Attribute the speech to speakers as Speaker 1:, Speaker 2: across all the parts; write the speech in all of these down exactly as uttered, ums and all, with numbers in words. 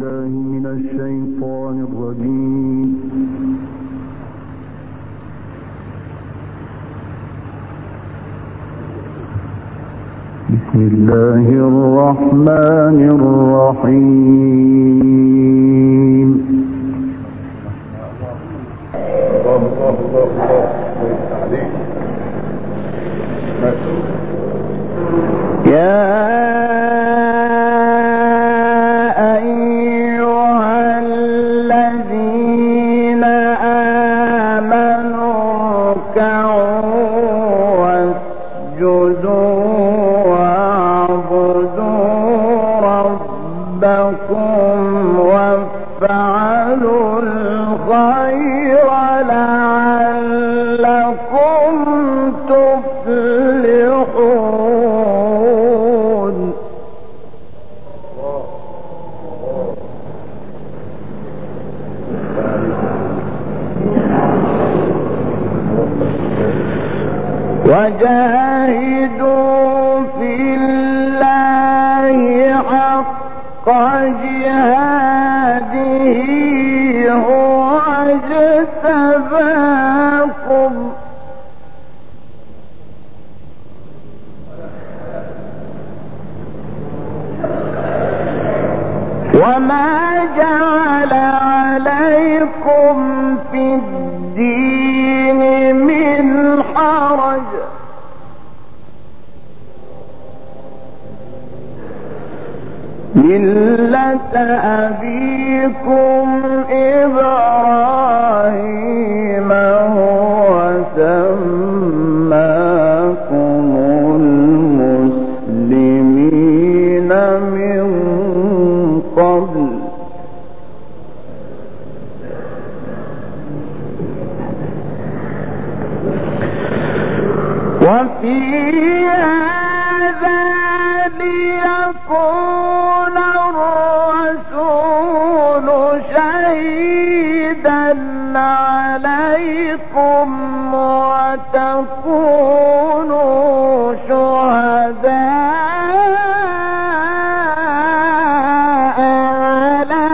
Speaker 1: بالله من الشيطان الرجيم. بسم الله الرحمن الرحيم. يا وافعلوا الخير لعلكم تفلحون. وجاهدوا في الله حق جهاده هو اجتباكم وما جعل عليكم في الدين من حرج ملة أبيكم إبراهيم هو سماكم المسلمين من قبل وفي هذا ليكون الرسول شهيدا عليكم وتكونوا شهداء على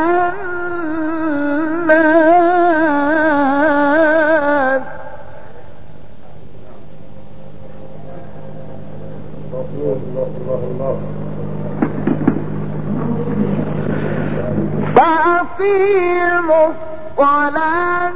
Speaker 1: الناس. فأقيموا الصلاة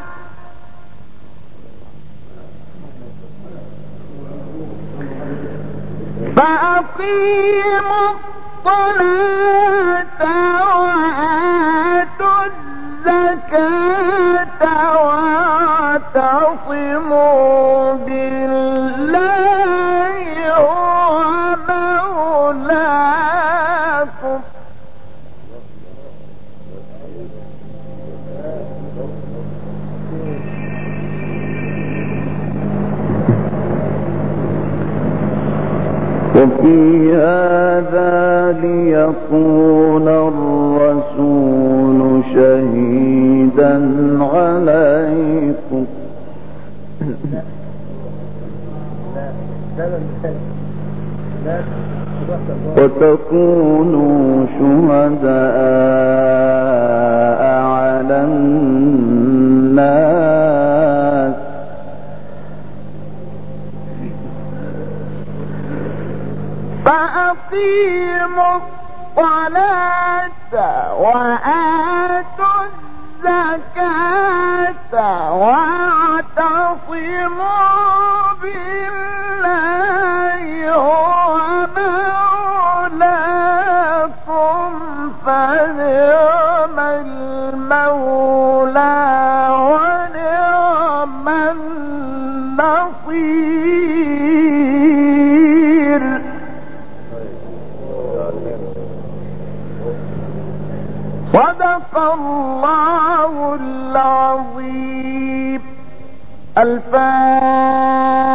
Speaker 1: فأقيموا الصلاة وآتوا الزكاة واعتصموا بالله هو مولاكم وفي هذا ليكون الرسول شهيدا عليكم وتكونوا شهداء على الناس. فأقيموا الصلاة وآتوا الزكاة واعتصموا بالله هو مولاكم فنعم المولى ونعم النصير. صدق الله العظيم. الفاتحة.